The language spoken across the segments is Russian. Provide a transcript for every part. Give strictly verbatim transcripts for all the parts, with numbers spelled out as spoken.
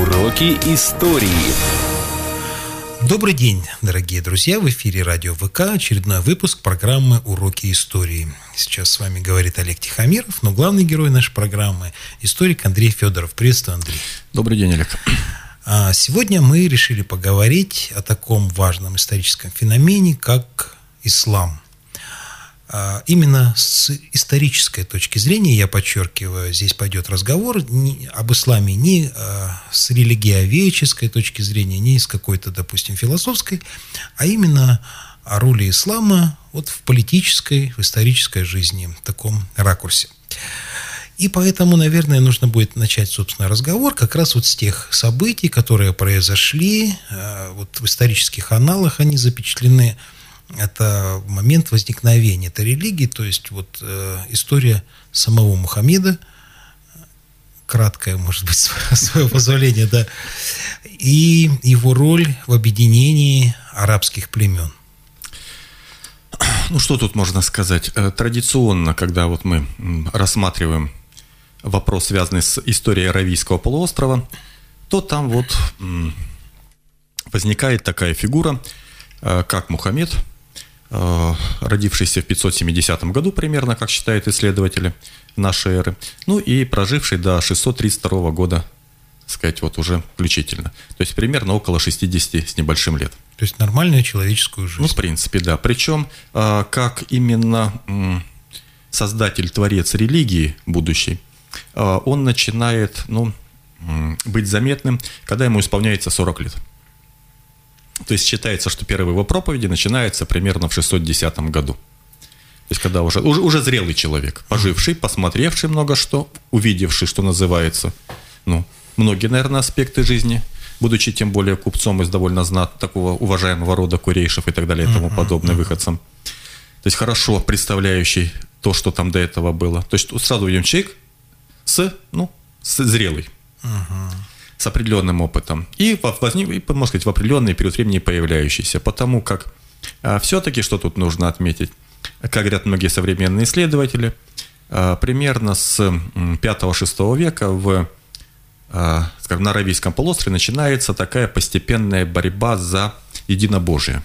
Уроки истории. Добрый день, дорогие друзья! В эфире радио ВК, очередной выпуск программы «Уроки истории». Сейчас с вами говорит Олег Тихомиров, но главный герой нашей программы – историк Андрей Федоров. Приветствую, Андрей. Добрый день, Олег. Сегодня мы решили поговорить о таком важном историческом феномене, как ислам. Именно с исторической точки зрения, я подчеркиваю, здесь пойдет разговор не об исламе не с религиоведческой точки зрения, не с какой-то, допустим, философской, а именно о роли ислама вот в политической, в исторической жизни, в таком ракурсе. И поэтому, наверное, нужно будет начать, собственно, разговор как раз вот с тех событий, которые произошли, вот в исторических аналах они запечатлены. Это момент возникновения этой религии, то есть вот э, история самого Мухаммеда, краткое, может быть, свое позволение, да, и его роль в объединении арабских племен. Ну, что тут можно сказать? Традиционно, когда вот мы рассматриваем вопрос, связанный с историей Аравийского полуострова, то там вот возникает такая фигура, как Мухаммед, родившийся в пятьсот семидесятом году примерно, как считают исследователи нашей эры, ну и проживший до шестьсот тридцать второго года, так сказать, вот уже включительно. То есть примерно около шестидесяти с небольшим лет. То есть нормальную человеческую жизнь. Ну, в принципе, да. Причем, как именно создатель, творец религии будущей, он начинает, ну, быть заметным, когда ему исполняется сорок лет. То есть считается, что первые его проповеди начинаются примерно в шестьсот десятом году. То есть когда уже, уже, уже зрелый человек, поживший, посмотревший много что, увидевший, что называется, ну, многие, наверное, аспекты жизни, будучи тем более купцом из довольно знат, такого уважаемого рода курейшев и так далее и тому подобное, выходцем. То есть хорошо представляющий то, что там до этого было. То есть сразу видим человек с, ну, с зрелый. С определенным опытом и, возник, и, можно сказать, в определенный период времени появляющийся. Потому как а, все-таки, что тут нужно отметить, как говорят многие современные исследователи, а, примерно с пятого-шестого века в, а, скажем, на Аравийском полуострове начинается такая постепенная борьба за единобожие.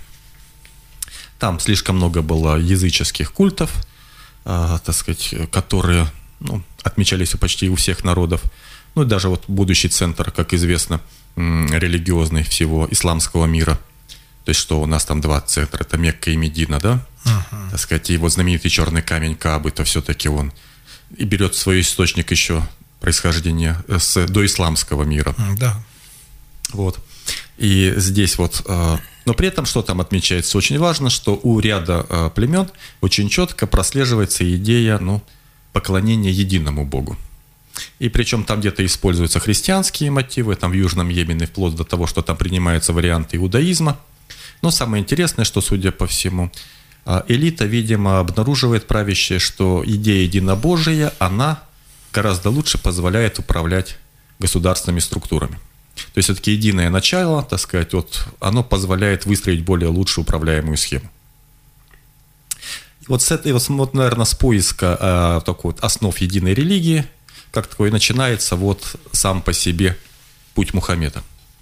Там слишком много было языческих культов, а, так сказать, которые, ну, отмечались почти у всех народов. Ну и даже вот будущий центр, как известно, религиозный всего исламского мира. То есть что у нас там два центра, это Мекка и Медина, да? Uh-huh. Так сказать, и вот знаменитый черный камень Каабы, то все-таки он и берет свой источник еще происхождения с доисламского мира. Uh, да. Вот. И здесь вот, но при этом, что там отмечается, очень важно, что у ряда племен очень четко прослеживается идея, ну, поклонения единому Богу. И причем там где-то используются христианские мотивы, там в Южном Йемене, вплоть до того, что там принимаются варианты иудаизма. Но самое интересное, что, судя по всему, элита, видимо, обнаруживает правящая, что идея единобожия, она гораздо лучше позволяет управлять государственными структурами. То есть все-таки единое начало, так сказать, вот, оно позволяет выстроить более лучше управляемую схему. И вот с этой, вот, наверное, с поиска а, такой вот основ единой религии, как такое начинается вот сам по себе путь Мухаммеда.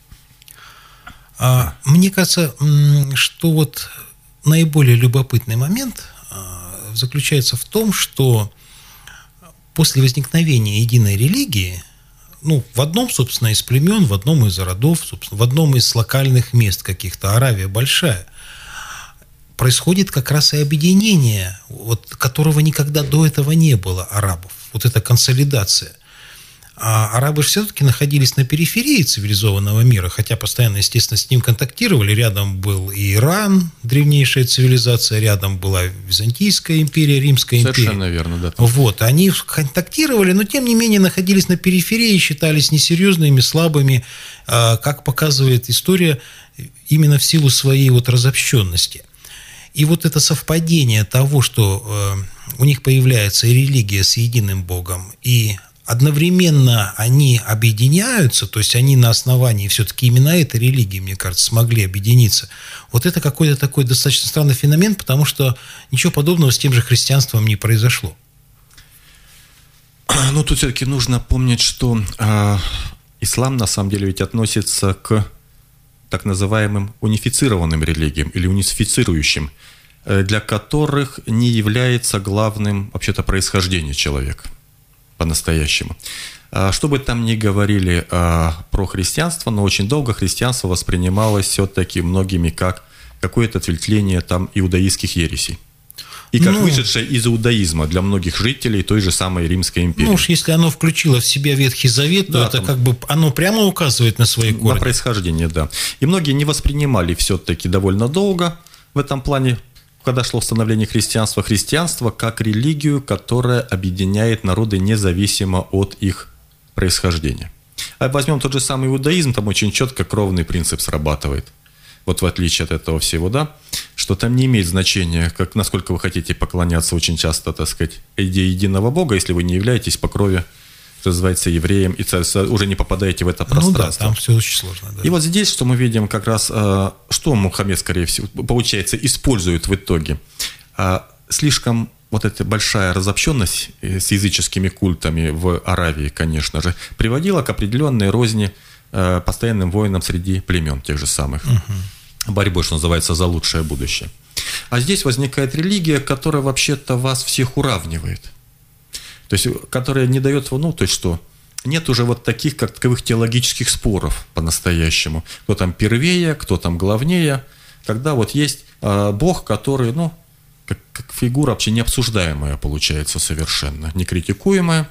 Мне кажется, что вот наиболее любопытный момент заключается в том, что после возникновения единой религии, ну, в одном, собственно, из племен, в одном из родов, собственно, в одном из локальных мест каких-то, Аравия большая, происходит как раз и объединение, вот, которого никогда до этого не было арабов. Вот эта консолидация. А арабы же все-таки находились на периферии цивилизованного мира, хотя постоянно, естественно, с ним контактировали. Рядом был и Иран, древнейшая цивилизация, рядом была Византийская империя, Римская империя. Совершенно верно, да. Вот, они контактировали, но тем не менее находились на периферии и считались несерьезными, слабыми, как показывает история, именно в силу своей вот разобщенности. И вот это совпадение того, что э, у них появляется и религия с единым Богом, и одновременно они объединяются, то есть они на основании все-таки именно этой религии, мне кажется, смогли объединиться. Вот это какой-то такой достаточно странный феномен, потому что ничего подобного с тем же христианством не произошло. Ну, тут все-таки нужно помнить, что э, ислам на самом деле ведь относится к так называемым унифицированным религиям или унифицирующим, для которых не является главным вообще-то происхождение человека по-настоящему. Что бы там ни говорили про христианство, но очень долго христианство воспринималось все-таки многими как какое-то ответвление там иудаистских ересей. И как ну, вышедшее из иудаизма для многих жителей той же самой Римской империи. Ну уж если оно включило в себя Ветхий Завет, да, то это там, как бы оно прямо указывает на свои корни. На происхождение, да. И многие не воспринимали все-таки довольно долго в этом плане, когда шло становление христианства, христианство как религию, которая объединяет народы независимо от их происхождения. А возьмем тот же самый иудаизм, там очень четко кровный принцип срабатывает. Вот в отличие от этого всего, да, что там не имеет значения, как, насколько вы хотите поклоняться очень часто, так сказать, идее единого Бога, если вы не являетесь по крови, что называется, евреем, и уже не попадаете в это пространство. Ну да, там все очень сложно. Да. И вот здесь, что мы видим как раз, что Мухаммед, скорее всего, получается, использует в итоге. Слишком вот эта большая разобщенность с языческими культами в Аравии, конечно же, приводила к определенной розни постоянным войнам среди племен тех же самых. Угу. Борьбой, что называется, за лучшее будущее. А здесь возникает религия, которая вообще-то вас всех уравнивает. То есть, которая не дает, ну, то есть что, нет уже вот таких, как таковых теологических споров по-настоящему. Кто там первее, кто там главнее. Когда вот есть э, Бог, который, ну, как, как фигура вообще необсуждаемая получается совершенно, некритикуемая.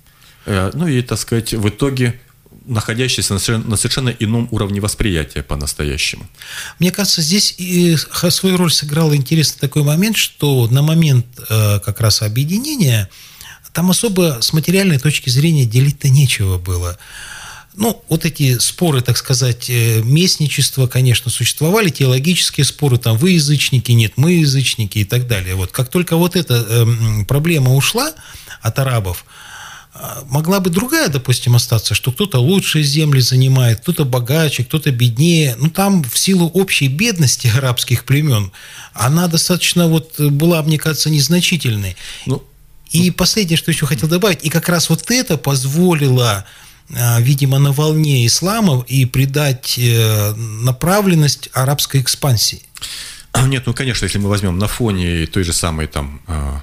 Э, ну и, так сказать, в итоге находящийся на совершенно, на совершенно ином уровне восприятия по-настоящему. Мне кажется, здесь и свою роль сыграл интересный такой момент, что на момент э, как раз объединения там особо с материальной точки зрения делить-то нечего было. Ну, вот эти споры, так сказать, местничества, конечно, существовали, теологические споры, там, вы язычники, нет, мы язычники и так далее. Вот как только вот эта э, проблема ушла от арабов, могла бы другая, допустим, остаться, что кто-то лучшие земли занимает, кто-то богаче, кто-то беднее. Ну, там в силу общей бедности арабских племен она достаточно вот была, мне кажется, незначительной. Ну, и последнее, что еще хотел добавить, и как раз вот это позволило, видимо, на волне ислама и придать направленность арабской экспансии. Нет, ну, конечно, если мы возьмем на фоне той же самой там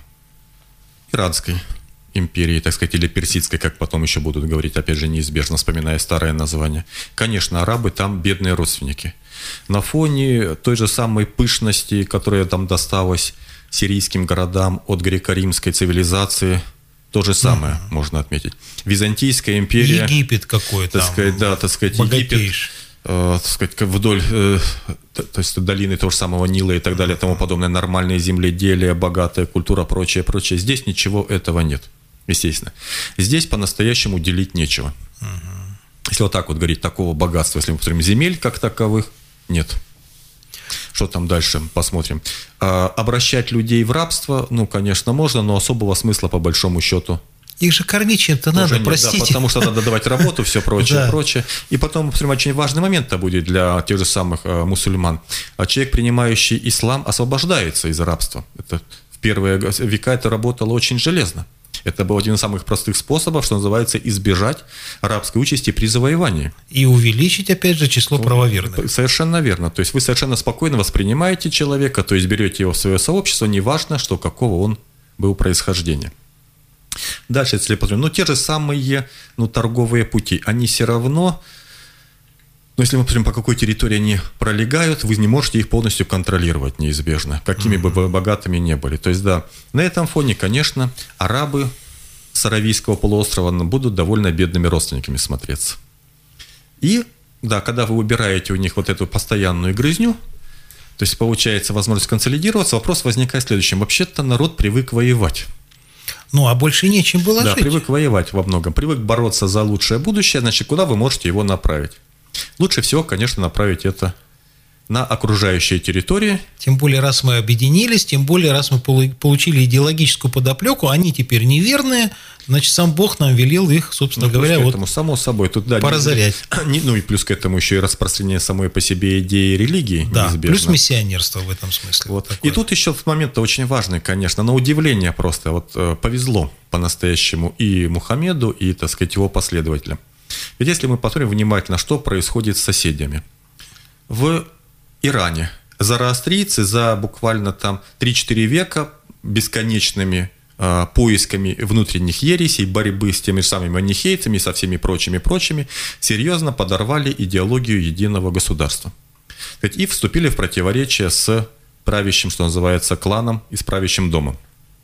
иранской империи, так сказать, или персидской, как потом еще будут говорить, опять же, неизбежно вспоминая старое название. Конечно, арабы там бедные родственники. На фоне той же самой пышности, которая там досталась сирийским городам от греко-римской цивилизации, то же самое mm-hmm. можно отметить. Византийская империя... Египет какой-то. Так сказать, да, так сказать, Египет, э, так сказать, вдоль... Э, то есть долины того же самого Нила и так далее, тому подобное, нормальное земледелие, богатая культура, прочее, прочее. Здесь ничего этого нет. Естественно. Здесь по-настоящему делить нечего. Угу. Если вот так вот говорить, такого богатства, если мы посмотрим, земель как таковых, нет. Что там дальше, посмотрим. А, обращать людей в рабство, ну, конечно, можно, но особого смысла, по большому счету, их же кормить чем-то надо, нет, простите. Да, потому что надо давать работу, все прочее, да. прочее. И потом, посмотрим, очень важный момент-то будет для тех же самых э, мусульман. Человек, принимающий ислам, освобождается из рабства. Это в первые века это работало очень железно. Это был один из самых простых способов, что называется, избежать рабской участи при завоевании. И увеличить, опять же, число правоверных. Совершенно верно. То есть вы совершенно спокойно воспринимаете человека, то есть берете его в свое сообщество, неважно, что какого он был происхождения. Дальше, если посмотрим, ну, те же самые, ну, торговые пути, они все равно, ну, если мы посмотрим, по какой территории они пролегают, вы не можете их полностью контролировать неизбежно, какими mm-hmm. бы богатыми ни были. То есть, да, на этом фоне, конечно, арабы с Аравийского полуострова будут довольно бедными родственниками смотреться. И, да, когда вы убираете у них вот эту постоянную грызню, то есть, получается возможность консолидироваться, вопрос возникает следующим. Вообще-то народ привык воевать. Ну, а больше нечем было да, жить. Да, привык воевать во многом. Привык бороться за лучшее будущее, значит, куда вы можете его направить? Лучше всего, конечно, направить это на окружающие территории. Тем более, раз мы объединились, тем более, раз мы получили идеологическую подоплеку, они теперь неверные, значит, сам Бог нам велел их, собственно ну, говоря, вот этому, само собой, тут, да, поразорять. Не, ну и плюс к этому еще и распространение самой по себе идеи религии. Да, неизбежно. Плюс миссионерство в этом смысле. Вот. И тут еще момент очень важный, конечно, на удивление просто вот повезло по-настоящему и Мухаммеду, и, так сказать, его последователям. Ведь если мы посмотрим внимательно, что происходит с соседями. В Иране зороастрийцы за буквально там три-четыре века бесконечными э, поисками внутренних ересей, борьбы с теми же самыми манихейцами, со всеми прочими-прочими, серьезно подорвали идеологию единого государства. И вступили в противоречие с правящим, что называется, кланом и с правящим домом.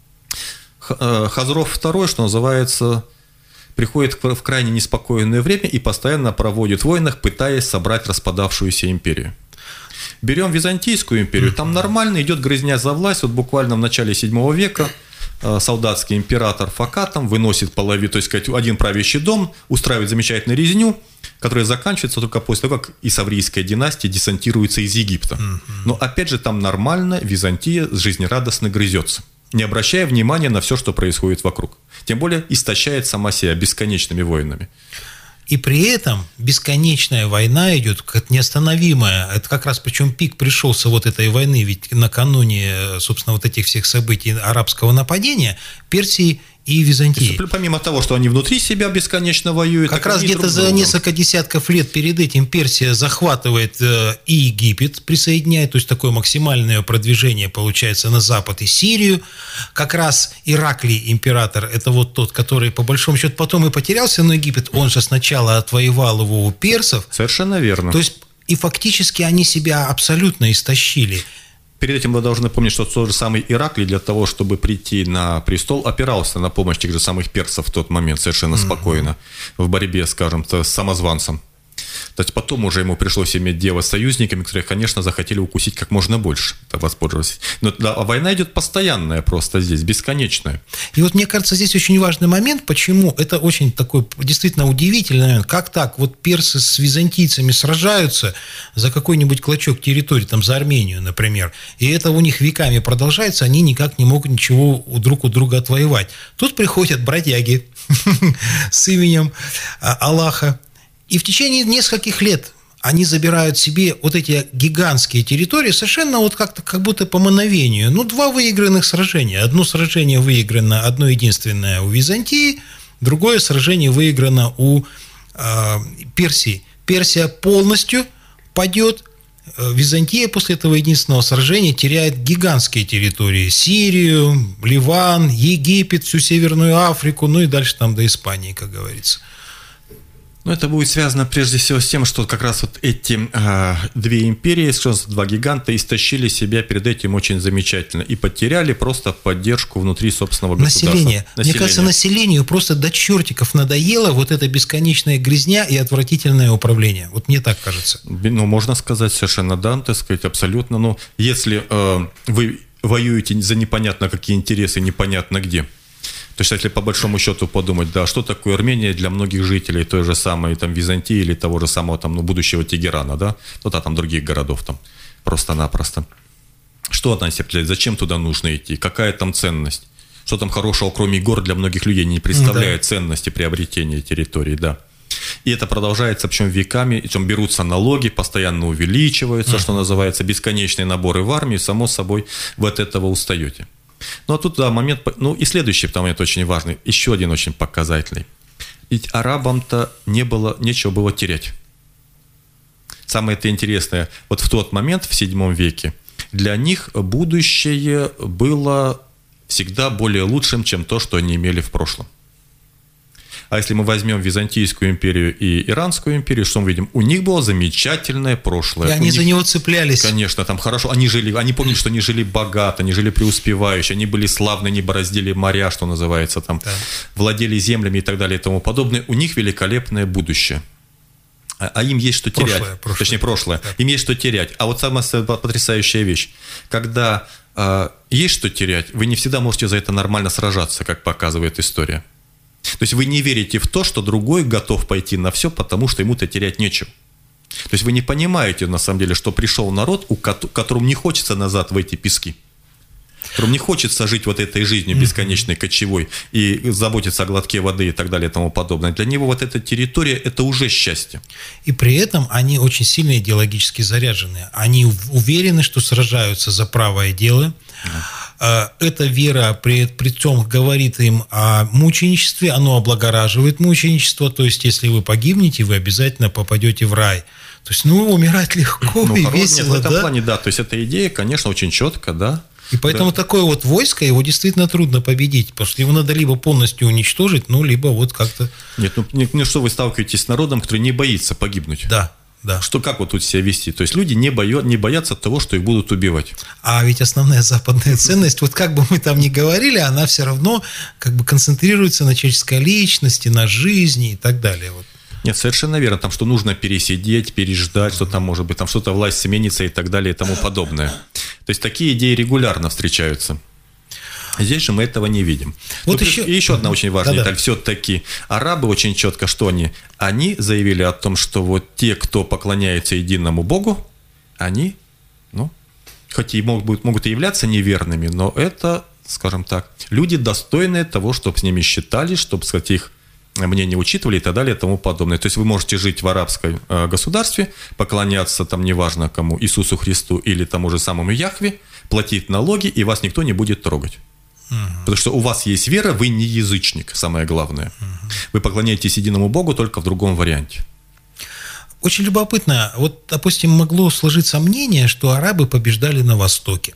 Хазров второй, что называется, приходит в крайне неспокойное время и постоянно проводит в войнах, пытаясь собрать распадавшуюся империю. Берем Византийскую империю, там нормально идет грызня за власть. Вот буквально в начале седьмого века солдатский император Факатом выносит половину, то есть сказать, один правящий дом, устраивает замечательную резню, которая заканчивается только после того, как Исаврийская династия десантируется из Египта. Но опять же там нормально Византия жизнерадостно грызется, не обращая внимания на все, что происходит вокруг. Тем более истощает сама себя бесконечными войнами. И при этом бесконечная война идет, как неостановимая. Это как раз, причем пик пришелся вот этой войны, ведь накануне, собственно, вот этих всех событий арабского нападения, Персии и Византии. Помимо того, что они внутри себя бесконечно воюют. Как раз где-то за несколько десятков лет перед этим Персия захватывает и Египет, присоединяет, то есть такое максимальное продвижение получается на запад и Сирию. Как раз Ираклий, император, это вот тот, который по большому счету потом и потерялся, но Египет, он же сначала отвоевал его у персов. Совершенно верно. То есть и фактически они себя абсолютно истощили. Перед этим вы должны помнить, что тот же самый Ираклий для того, чтобы прийти на престол, опирался на помощь тех же самых персов в тот момент совершенно mm-hmm. спокойно в борьбе, скажем, с самозванцем. То есть потом уже ему пришлось иметь дело с союзниками, которые, конечно, захотели укусить как можно больше, воспользоваться. Но да, а война идет постоянная просто здесь, бесконечная. И вот мне кажется, здесь очень важный момент, почему это очень такой действительно удивительный момент. Как так? Вот персы с византийцами сражаются за какой-нибудь клочок территории, там за Армению, например, и это у них веками продолжается, они никак не могут ничего друг у друга отвоевать. Тут приходят бродяги с именем Аллаха, и в течение нескольких лет они забирают себе вот эти гигантские территории совершенно вот как-то, как будто по мановению. Ну, два выигранных сражения. Одно сражение выиграно, одно единственное у Византии, другое сражение выиграно у э, Персии. Персия полностью падет, Византия после этого единственного сражения теряет гигантские территории. Сирию, Ливан, Египет, всю Северную Африку, ну и дальше там до Испании, как говорится. Но это будет связано прежде всего с тем, что как раз вот эти э, две империи, два гиганта, истощили себя перед этим очень замечательно и потеряли просто поддержку внутри собственного государства. Население. Население. Мне кажется, населению просто до чертиков надоело вот эта бесконечная грязня и отвратительное управление. Вот мне так кажется. Ну, можно сказать совершенно да, так сказать, абсолютно. Но если э, вы воюете за непонятно какие интересы, непонятно где, то есть, если по большому счету подумать, да, что такое Армения для многих жителей той же самой там, Византии или того же самого там, ну, будущего Тегерана, да, ну да, там других городов там просто-напросто. Что она себе представляет, зачем туда нужно идти, какая там ценность, что там хорошего, кроме гор, для многих людей не представляет да. ценности приобретения территории, да. И это продолжается, причем веками, причем берутся налоги, постоянно увеличиваются, uh-huh. что называется, бесконечные наборы в армии, само собой, вы от этого устаете. Ну, а тут, да, момент, ну, и следующий момент очень важный, еще один очень показательный. Ведь арабам-то не было, нечего было терять. Самое это интересное, вот в тот момент, в седьмом веке, для них будущее было всегда более лучшим, чем то, что они имели в прошлом. А если мы возьмем Византийскую империю и Иранскую империю, что мы видим? У них было замечательное прошлое. И они них, за него цеплялись. Конечно, там хорошо. Они жили, они помнили, что они жили богато, они жили преуспевающе, они были славны, они бороздили моря, что называется, там, да. владели землями и так далее и тому подобное. У них великолепное будущее. А, а им есть что терять. Прошлое, прошлое. Точнее, прошлое. Да. Им есть что терять. А вот самая потрясающая вещь. Когда э, есть что терять, вы не всегда можете за это нормально сражаться, как показывает история. То есть вы не верите в то, что другой готов пойти на все, потому что ему-то терять нечего. То есть вы не понимаете, на самом деле, что пришел народ, у которому не хочется назад в эти пески, которому не хочется жить вот этой жизнью бесконечной, кочевой, и заботиться о глотке воды и так далее и тому подобное. Для него вот эта территория – это уже счастье. И при этом они очень сильно идеологически заряжены. Они уверены, что сражаются за правое дело. Эта вера при, при том говорит им о мученичестве, оно облагораживает мученичество, то есть если вы погибнете, вы обязательно попадете в рай. То есть, ну, умирать легко ну, и хорошо, весело, нет, в этом да? плане, да, то есть эта идея, конечно, очень четко, да. И поэтому да. такое вот войско, его действительно трудно победить, потому что его надо либо полностью уничтожить, ну, либо вот как-то... Нет, ну, ну что вы сталкиваетесь с народом, который не боится погибнуть? Да, да. Что, как вот тут себя вести? То есть люди не, боё, не боятся того, что их будут убивать. А ведь основная западная ценность, вот как бы мы там ни говорили, она все равно как бы концентрируется на человеческой личности, на жизни и так далее, вот. Нет, совершенно верно, там, что нужно пересидеть, переждать, что там может быть, там что-то власть сменится и так далее и тому подобное. То есть такие идеи регулярно встречаются. Здесь же мы этого не видим. Вот ну, еще... И еще одна очень важная Да-да. деталь. Все-таки арабы очень четко, что они? Они заявили о том, что вот те, кто поклоняется единому Богу, они, ну, хоть и могут, могут и являться неверными, но это, скажем так, люди, достойные того, чтобы с ними считались, чтобы, сказать, их мнение учитывали и так далее и тому подобное. То есть вы можете жить в арабском э, государстве, поклоняться там неважно кому, Иисусу Христу или тому же самому Яхве, платить налоги, и вас никто не будет трогать. Угу. Потому что у вас есть вера, вы не язычник, самое главное. Угу. Вы поклоняетесь единому Богу только в другом варианте. Очень любопытно. Вот, допустим, могло сложиться мнение, что арабы побеждали на Востоке.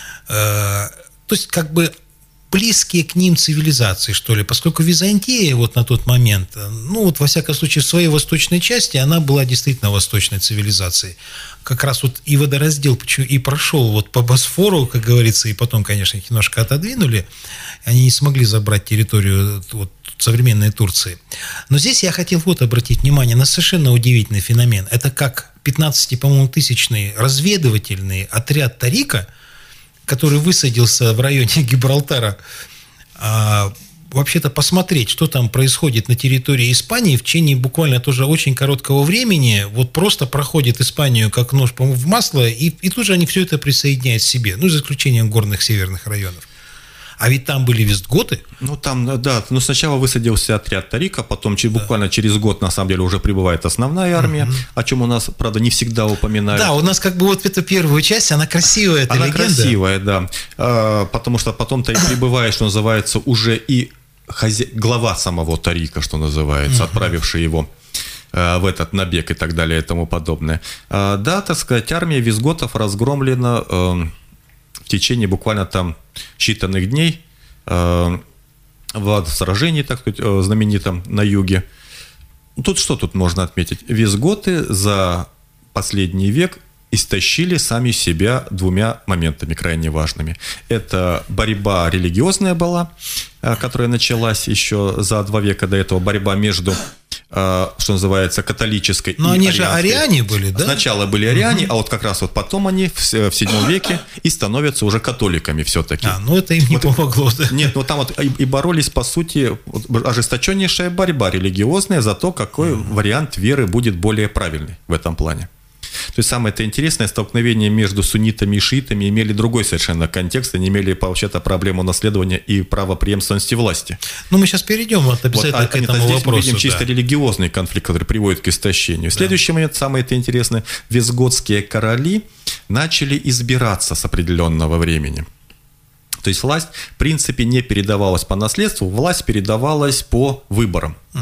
Э, то есть, как бы близкие к ним цивилизации, что ли, поскольку Византия вот на тот момент, ну вот во всяком случае в своей восточной части, она была действительно восточной цивилизацией. Как раз вот и водораздел и прошел вот по Босфору, как говорится, и потом, конечно, их немножко отодвинули, они не смогли забрать территорию вот современной Турции. Но здесь я хотел вот обратить внимание на совершенно удивительный феномен. Это как пятнадцати, по-моему, тысячный разведывательный отряд Тарика, который высадился в районе Гибралтара, а, вообще-то посмотреть, что там происходит на территории Испании в течение буквально тоже очень короткого времени, вот просто проходит Испанию как нож в масло, и, и тут же они все это присоединяют к себе, ну, за исключением горных северных районов. А ведь там были вестготы. Ну, там, да, ну, сначала высадился отряд Тарика, потом да. буквально через год, на самом деле, уже прибывает основная армия, угу. о чем у нас, правда, не всегда упоминают. Да, у нас как бы вот эта первая часть, она красивая, эта она легенда. красивая, да, а, потому что потом-то и прибывает, что называется, уже и хозя... глава самого Тарика, что называется, угу. отправивший его а, в этот набег и так далее и тому подобное. А, да, так сказать, армия визготов разгромлена а, в течение буквально там считанных дней э, в сражении, так сказать, знаменитом на юге. Тут что тут можно отметить? Визготы за последний век истощили сами себя двумя моментами крайне важными. Это борьба религиозная была, э, которая началась еще за два века до этого, борьба между что называется, католической. Но и они арианской. же ариане были, да? Сначала были ариане, угу. а вот как раз вот потом они в седьмом веке и становятся уже католиками все-таки. А, ну это им не вот, помогло. Да? Нет, ну там вот и, и боролись, по сути, вот, ожесточеннейшая борьба религиозная за то, какой угу. вариант веры будет более правильный в этом плане. То есть самое это интересное, столкновение между суннитами и шиитами имели другой совершенно контекст, они имели вообще-то проблему наследования и правопреемственности власти. Ну мы сейчас перейдем вот обязательно вот, к этому здесь вопросу. Мы видим чисто да. религиозный конфликт, который приводит к истощению. Да. Следующий момент, самое это интересное, визготские короли начали избираться с определенного времени. То есть власть, в принципе, не передавалась по наследству, власть передавалась по выборам. Угу.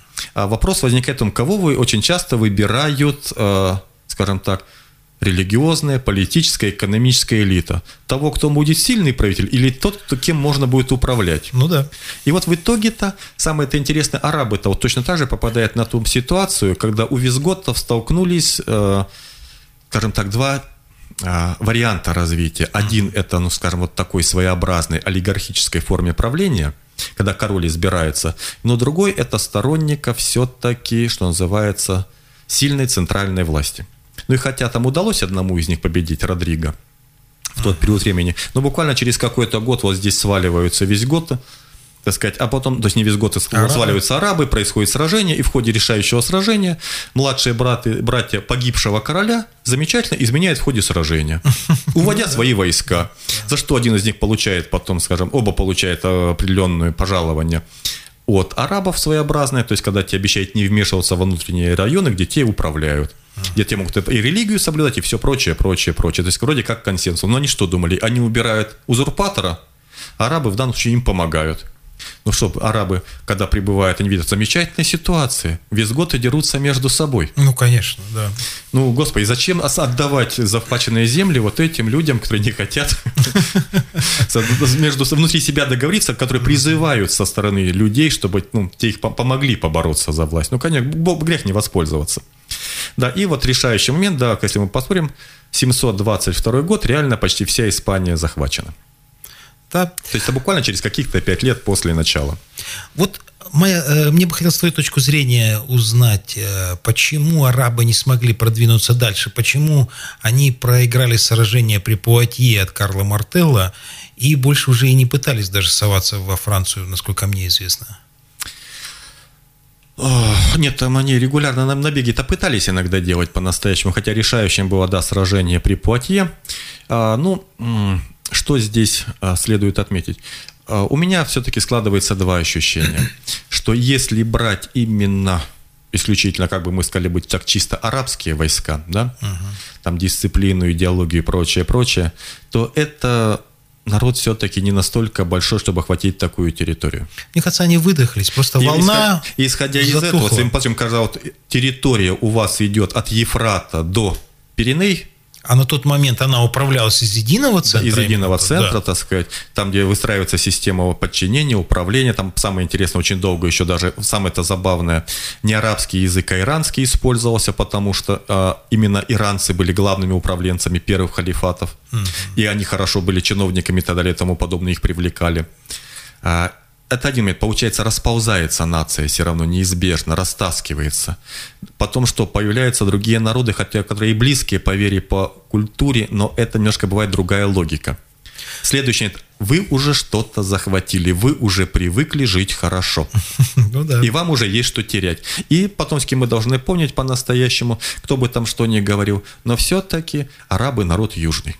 А вопрос возникает в том, кого вы очень часто выбирают, скажем так, религиозная, политическая, экономическая элита. Того, кто будет сильный правитель, или тот, кто, кем можно будет управлять. Ну да. И вот в итоге-то, самое это интересное, арабы-то вот точно так же попадают на ту ситуацию, когда у визготов столкнулись, э, скажем так, два э, варианта развития. Один – это, ну, скажем, вот такой своеобразной олигархической форме правления, когда король избирается, но другой – это сторонника все-таки, что называется, сильной центральной власти. Ну и хотя там удалось одному из них победить, Родриго, в тот период времени, но буквально через какой-то год вот здесь сваливаются визготы, так сказать, а потом, то есть не визготы, арабы. сваливаются арабы, происходит сражение, и в ходе решающего сражения младшие браты, братья погибшего короля замечательно изменяют в ходе сражения, уводя свои войска, за что один из них получает потом, скажем, оба получают определенное пожалование от арабов своеобразное, то есть когда тебе обещают не вмешиваться во внутренние районы, где те управляют. где те могут и религию соблюдать, и все прочее, прочее, прочее. То есть вроде как консенсус. Но они что думали? Они убирают узурпатора, арабы в данном случае им помогают. Ну что, арабы, когда прибывают, они видят замечательные ситуации. Весь год и дерутся между собой. Ну, конечно, да. Ну, господи, зачем отдавать захваченные земли вот этим людям, которые не хотят между внутри себя договориться, которые призывают со стороны людей, чтобы ну, те их помогли побороться за власть. Ну, конечно, грех не воспользоваться. Да, и вот решающий момент, да, если мы посмотрим, семьсот двадцать второй год, реально почти вся Испания захвачена. Да. То есть это буквально через каких-то пять лет после начала. Вот моя, мне бы хотелось твою точку зрения узнать, почему арабы не смогли продвинуться дальше, почему они проиграли сражение при Пуатье от Карла Мартелла и больше уже и не пытались даже соваться во Францию, насколько мне известно. Нет, там они регулярно на набеги-то пытались иногда делать по-настоящему, хотя решающим было, да, сражение при Пуатье. А, ну... Что здесь а, следует отметить? А, у меня все-таки складывается два ощущения, что если брать именно исключительно, как бы мы сказали, быть так чисто арабские войска, да, uh-huh. там дисциплину, идеологию и прочее, прочее, то это народ все-таки не настолько большой, чтобы охватить такую территорию. Мне кажется, они выдохлись, просто и волна исходя, исходя из этого, вот, если мы посмотрим, когда вот территория у вас идет от Ефрата до Пиреней, а на тот момент она управлялась из единого центра? Да, из единого центра, да. так сказать, там, где выстраивается система подчинения, управления, там самое интересное, очень долго еще даже, самое-то забавное, не арабский язык, а иранский использовался, потому что а, именно иранцы были главными управленцами первых халифатов, угу. и они хорошо были чиновниками и так далее, и тому подобное, их привлекали. А, Это один момент. Получается, расползается нация все равно неизбежно, растаскивается. Потом что? Появляются другие народы, хотя которые и близкие по вере, по культуре, но это немножко бывает другая логика. Следующий момент. Вы уже что-то захватили, вы уже привыкли жить хорошо. Ну, да. И вам уже есть что терять. И потом, с кем мы должны помнить по-настоящему, кто бы там что ни говорил, но все-таки арабы народ южный.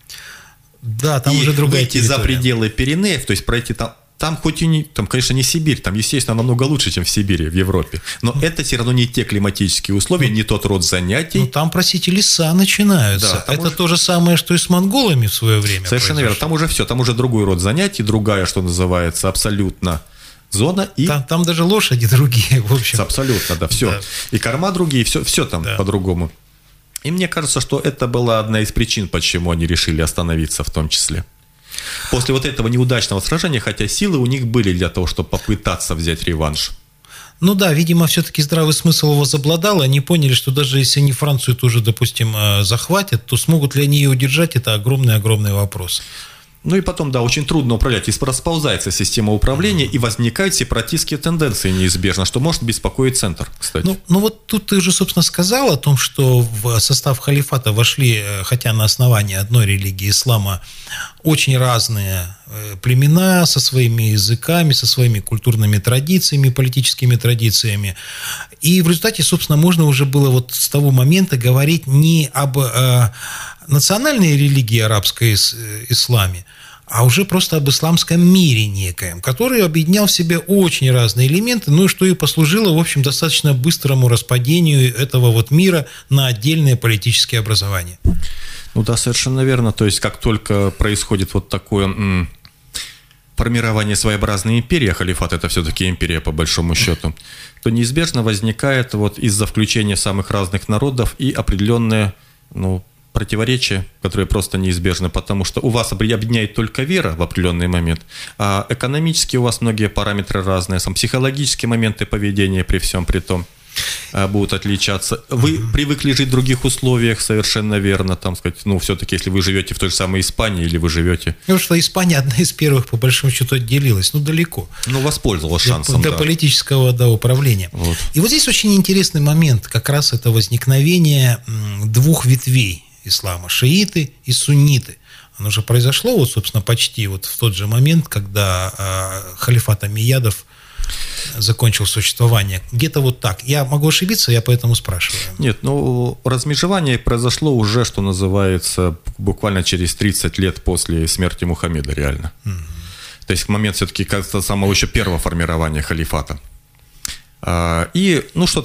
Да, там и уже другая выйти территория. за пределы Пиренеев, то есть пройти там, там хоть и не, там, конечно, не Сибирь, там, естественно, намного лучше, чем в Сибири, в Европе, но mm. это все равно не те климатические условия, mm. не тот род занятий. Ну, там, простите, леса начинаются. Да, это уже... то же самое, что и с монголами в свое время. Совершенно верно. Там уже все, там уже другой род занятий, другая, что называется, абсолютно зона. И... Там, там даже лошади другие, в общем. Абсолютно, да, все. Да. И корма другие, все, все там да. по-другому. И мне кажется, что это была одна из причин, почему они решили остановиться в том числе. После вот этого неудачного сражения, хотя силы у них были для того, чтобы попытаться взять реванш. Ну да, видимо, все-таки здравый смысл его возобладал. Они поняли, что даже если они Францию тоже, допустим, захватят, то смогут ли они ее удержать, это огромный-огромный вопрос. Ну и потом, да, очень трудно управлять. Если расползается система управления, и возникают сепаратистские тенденции неизбежно, что может беспокоить центр, кстати. Ну, ну вот тут ты уже, собственно, сказал о том, что в состав халифата вошли, хотя на основании одной религии ислама, очень разные племена со своими языками, со своими культурными традициями, политическими традициями. И в результате, собственно, можно уже было вот с того момента говорить не об э, национальной религии арабской исламе, а уже просто об исламском мире некоем, который объединял в себе очень разные элементы, ну и что и послужило, в общем, достаточно быстрому распадению этого вот мира на отдельные политические образования. Ну да, совершенно верно. То есть, как только происходит вот такое м- формирование своеобразной империи, а халифат – это все-таки империя по большому счету, то неизбежно возникает вот из-за включения самых разных народов и определенные, ну, противоречия, которые просто неизбежны, потому что у вас объединяет только вера в определенный момент, а экономически у вас многие параметры разные, сам психологические моменты поведения при всем при том будут отличаться. Вы mm-hmm. привыкли жить в других условиях, совершенно верно, там сказать, ну, все-таки, если вы живете в той же самой Испании, или вы живете... Потому что Испания одна из первых, по большому счету, отделилась, ну, далеко. Ну, воспользовалась шансом, для, для да. политического, да, управления. Вот. И вот здесь очень интересный момент, как раз это возникновение двух ветвей ислама, шииты и сунниты. Оно же произошло, вот, собственно, почти вот в тот же момент, когда э, халифат Омейядов закончил существование. Где-то вот так. Я могу ошибиться, я поэтому спрашиваю. Нет, ну, размежевание произошло уже, что называется, буквально через тридцать лет после смерти Мухаммеда, реально. Mm-hmm. То есть, момент все-таки как-то самого еще первого формирования халифата. И, ну, что там,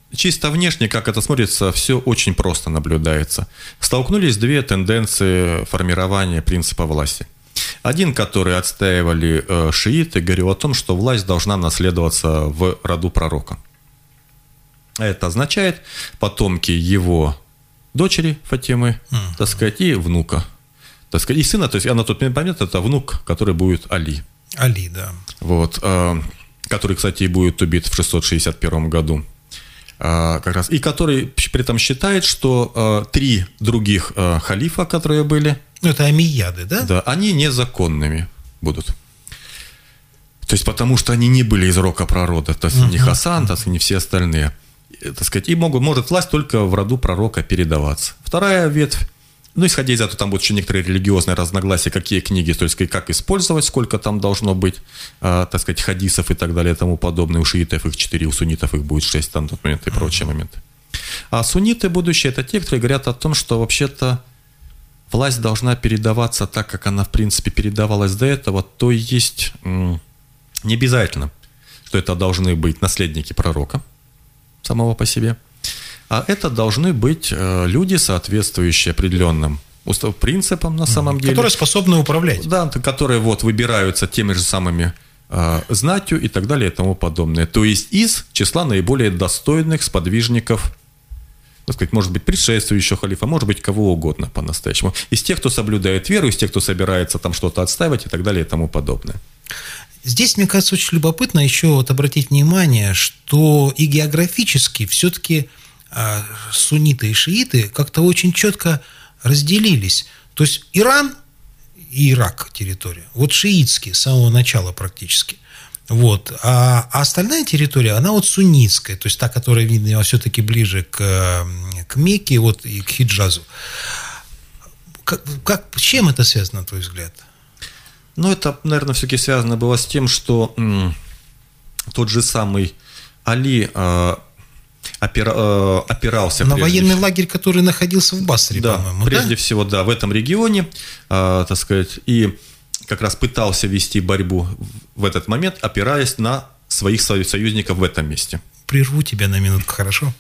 чисто внешне, как это смотрится, все очень просто наблюдается. Столкнулись две тенденции формирования принципа власти. Один, который отстаивали э, шииты, говорил о том, что власть должна наследоваться в роду пророка. Это означает потомки его дочери Фатимы, mm-hmm. так сказать, и внука. Так сказать, и сына, то есть а на тот момент это внук, который будет Али. Али, да. Вот, э, который, кстати, и будет убит в шестьсот шестьдесят первом году. Э, как раз, и который при этом считает, что э, три других э, халифа, которые были... Ну, это амияды, да? Да, они незаконными будут. То есть, потому что они не были из рока пророка, то есть, uh-huh. не Хасан, то есть, не все остальные. Так сказать, и могут, может власть только в роду пророка передаваться. Вторая ветвь, ну, исходя из этого, там будут еще некоторые религиозные разногласия, какие книги, то есть, как использовать, сколько там должно быть, э, так сказать, хадисов и так далее, и тому подобное. У шиитов их четыре, у суннитов их будет шесть, там, тот момент и прочие uh-huh. моменты. А сунниты будущие, это те, которые говорят о том, что вообще-то власть должна передаваться так, как она, в принципе, передавалась до этого, то есть м- не обязательно, что это должны быть наследники пророка самого по себе, а это должны быть э, люди, соответствующие определенным устав, принципам на самом mm-hmm. деле. Которые способны управлять. Да, которые вот выбираются теми же самыми э, знатью и так далее и тому подобное. То есть из числа наиболее достойных сподвижников, так сказать, может быть, предшествующего халифа, может быть, кого угодно по-настоящему. Из тех, кто соблюдает веру, из тех, кто собирается там что-то отстаивать и так далее и тому подобное. Здесь, мне кажется, очень любопытно еще вот обратить внимание, что и географически все-таки э, сунниты и шииты как-то очень четко разделились. То есть Иран и Ирак территория, вот шиитские с самого начала практически. Вот. А, а остальная территория, она вот суннитская, то есть та, которая, видно, все-таки ближе к, к Мекке вот, и к Хиджазу. Как, как, с чем это связано, на твой взгляд? Ну, это, наверное, все-таки связано было с тем, что м, тот же самый Али э, опира, э, опирался... На военный всего, лагерь, который находился в Басре, да, по-моему, прежде да? всего, да, в этом регионе, э, так сказать, и как раз пытался вести борьбу в этот момент, опираясь на своих союзников в этом месте. Прерву тебя на минутку, хорошо?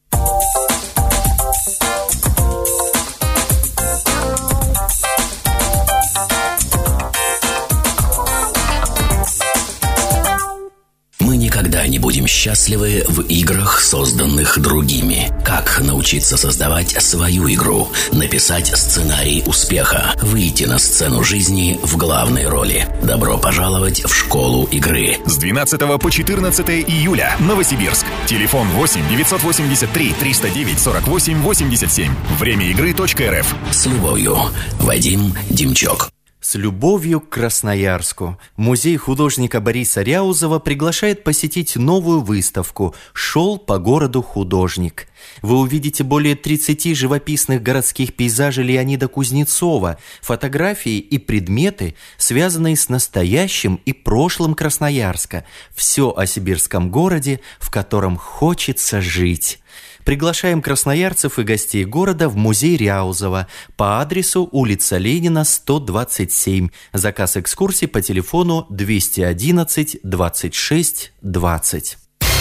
Мы никогда не будем счастливы в играх, созданных другими. Как научиться создавать свою игру, написать сценарий успеха, выйти на сцену жизни в главной роли. Добро пожаловать в школу игры. С двенадцатого по четырнадцатое июля. Новосибирск. Телефон восемь девятьсот восемьдесят три триста девять сорок восемь восемьдесят семь. Время игры .рф. С любовью. Вадим Демчок. С любовью к Красноярску. Музей художника Бориса Ряузова приглашает посетить новую выставку «Шел по городу художник». Вы увидите более тридцати живописных городских пейзажей Леонида Кузнецова, фотографии и предметы, связанные с настоящим и прошлым Красноярска. Все о сибирском городе, в котором хочется жить. Приглашаем красноярцев и гостей города в музей Ряузова по адресу улица Ленина, сто двадцать семь. Заказ экскурсий по телефону двести одиннадцать двадцать шесть двадцать.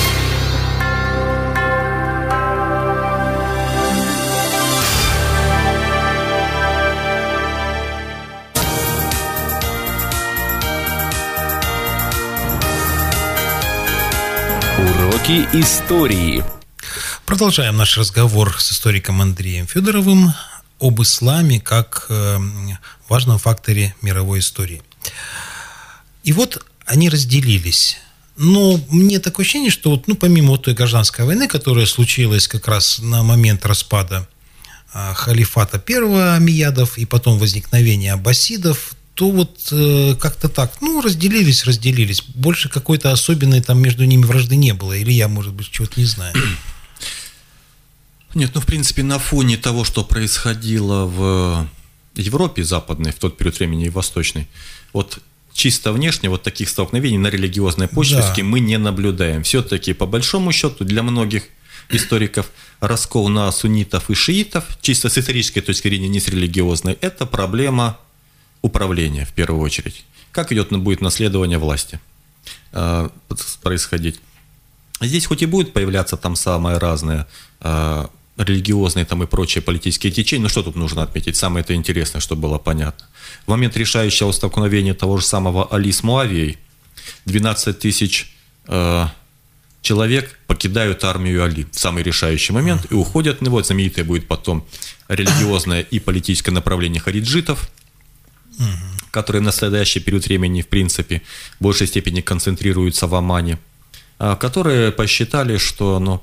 Уроки истории. Продолжаем наш разговор с историком Андреем Федоровым об исламе как э, важном факторе мировой истории. И вот они разделились. Но мне такое ощущение, что вот, ну, помимо вот той гражданской войны, которая случилась как раз на момент распада э, халифата первого амиядов и потом возникновения аббасидов, то вот э, как-то так, ну, разделились, разделились. Больше какой-то особенной там между ними вражды не было. Или я, может быть, чего-то не знаю. Нет, ну, в принципе, на фоне того, что происходило в Европе западной, в тот период времени и восточной, вот чисто внешне вот таких столкновений на религиозной почве да. мы не наблюдаем. Все-таки, по большому счету, для многих историков раскол на суннитов и шиитов, чисто с исторической точки зрения, не с религиозной, это проблема управления, в первую очередь. Как идет будет наследование власти э, происходить. Здесь хоть и будет появляться там самые разные э, религиозные там и прочие политические течения, но что тут нужно отметить? Самое это интересное, чтобы было понятно. В момент решающего столкновения того же самого Али с Муавией двенадцать тысяч э, человек покидают армию Али в самый решающий момент и уходят на него. Знаменитое будет потом религиозное и политическое направление хариджитов, которые в настоящий период времени, в принципе, в большей степени концентрируются в Омане, которые посчитали, что ну,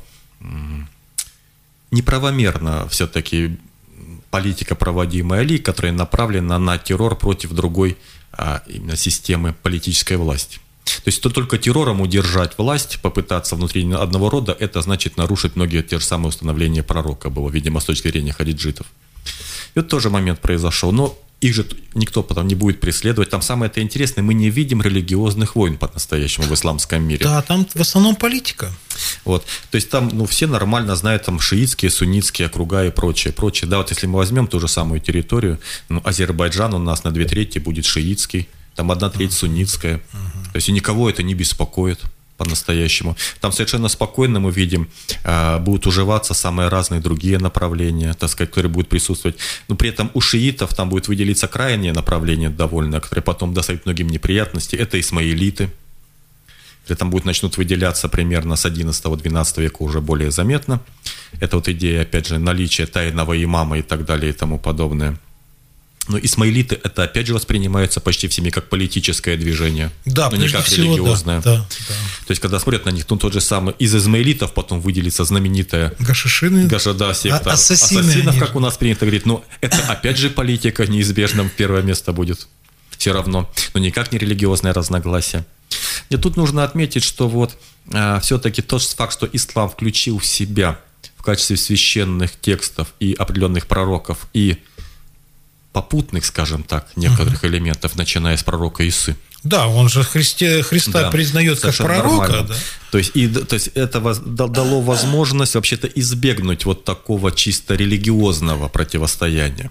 неправомерно все-таки политика, проводимая Али, которая направлена на террор против другой а, именно системы политической власти. То есть то только террором удержать власть, попытаться внутри одного рода, это значит нарушить многие те же самые установления пророка было, видимо, с точки зрения хариджитов. И вот тоже момент произошел. Но их же никто потом не будет преследовать. Там самое это интересное, мы не видим религиозных войн по-настоящему в исламском мире. Да, там в основном политика. Вот. То есть там ну, все нормально знают там шиитские, суннитские округа и прочее, прочее. Да, вот если мы возьмем ту же самую территорию, ну, Азербайджан у нас на две трети будет шиитский, там одна треть суннитская. То есть и никого это не беспокоит по-настоящему. Там совершенно спокойно мы видим, э, будут уживаться самые разные другие направления, так сказать, которые будут присутствовать. Но при этом у шиитов там будет выделиться крайнее направление довольно, которое потом доставит многим неприятности. Это исмаилиты. При этом будет начнут выделяться примерно с одиннадцатого-двенадцатого века уже более заметно. Это вот идея, опять же, наличия тайного имама и так далее и тому подобное. Но исмаилиты, это опять же воспринимается почти всеми как политическое движение, да, но не как всего, религиозное. Да, да, да. То есть, когда смотрят на них, ну, тот же самый, из измаилитов потом выделится знаменитая Гашишины, Гаша, да, секта а, ассасины, ассасинов, они... как у нас принято говорить. Но это опять же политика неизбежно первое место будет все равно, но никак не религиозное разногласие. И тут нужно отметить, что вот а, все-таки тот факт, что ислам включил в себя в качестве священных текстов и определенных пророков и попутных, скажем так, некоторых uh-huh. элементов, начиная с пророка Исы. Да, он же Христе, Христа да, признает как пророка. Да? То есть, и, то есть это дало возможность вообще-то избегнуть вот такого чисто религиозного противостояния.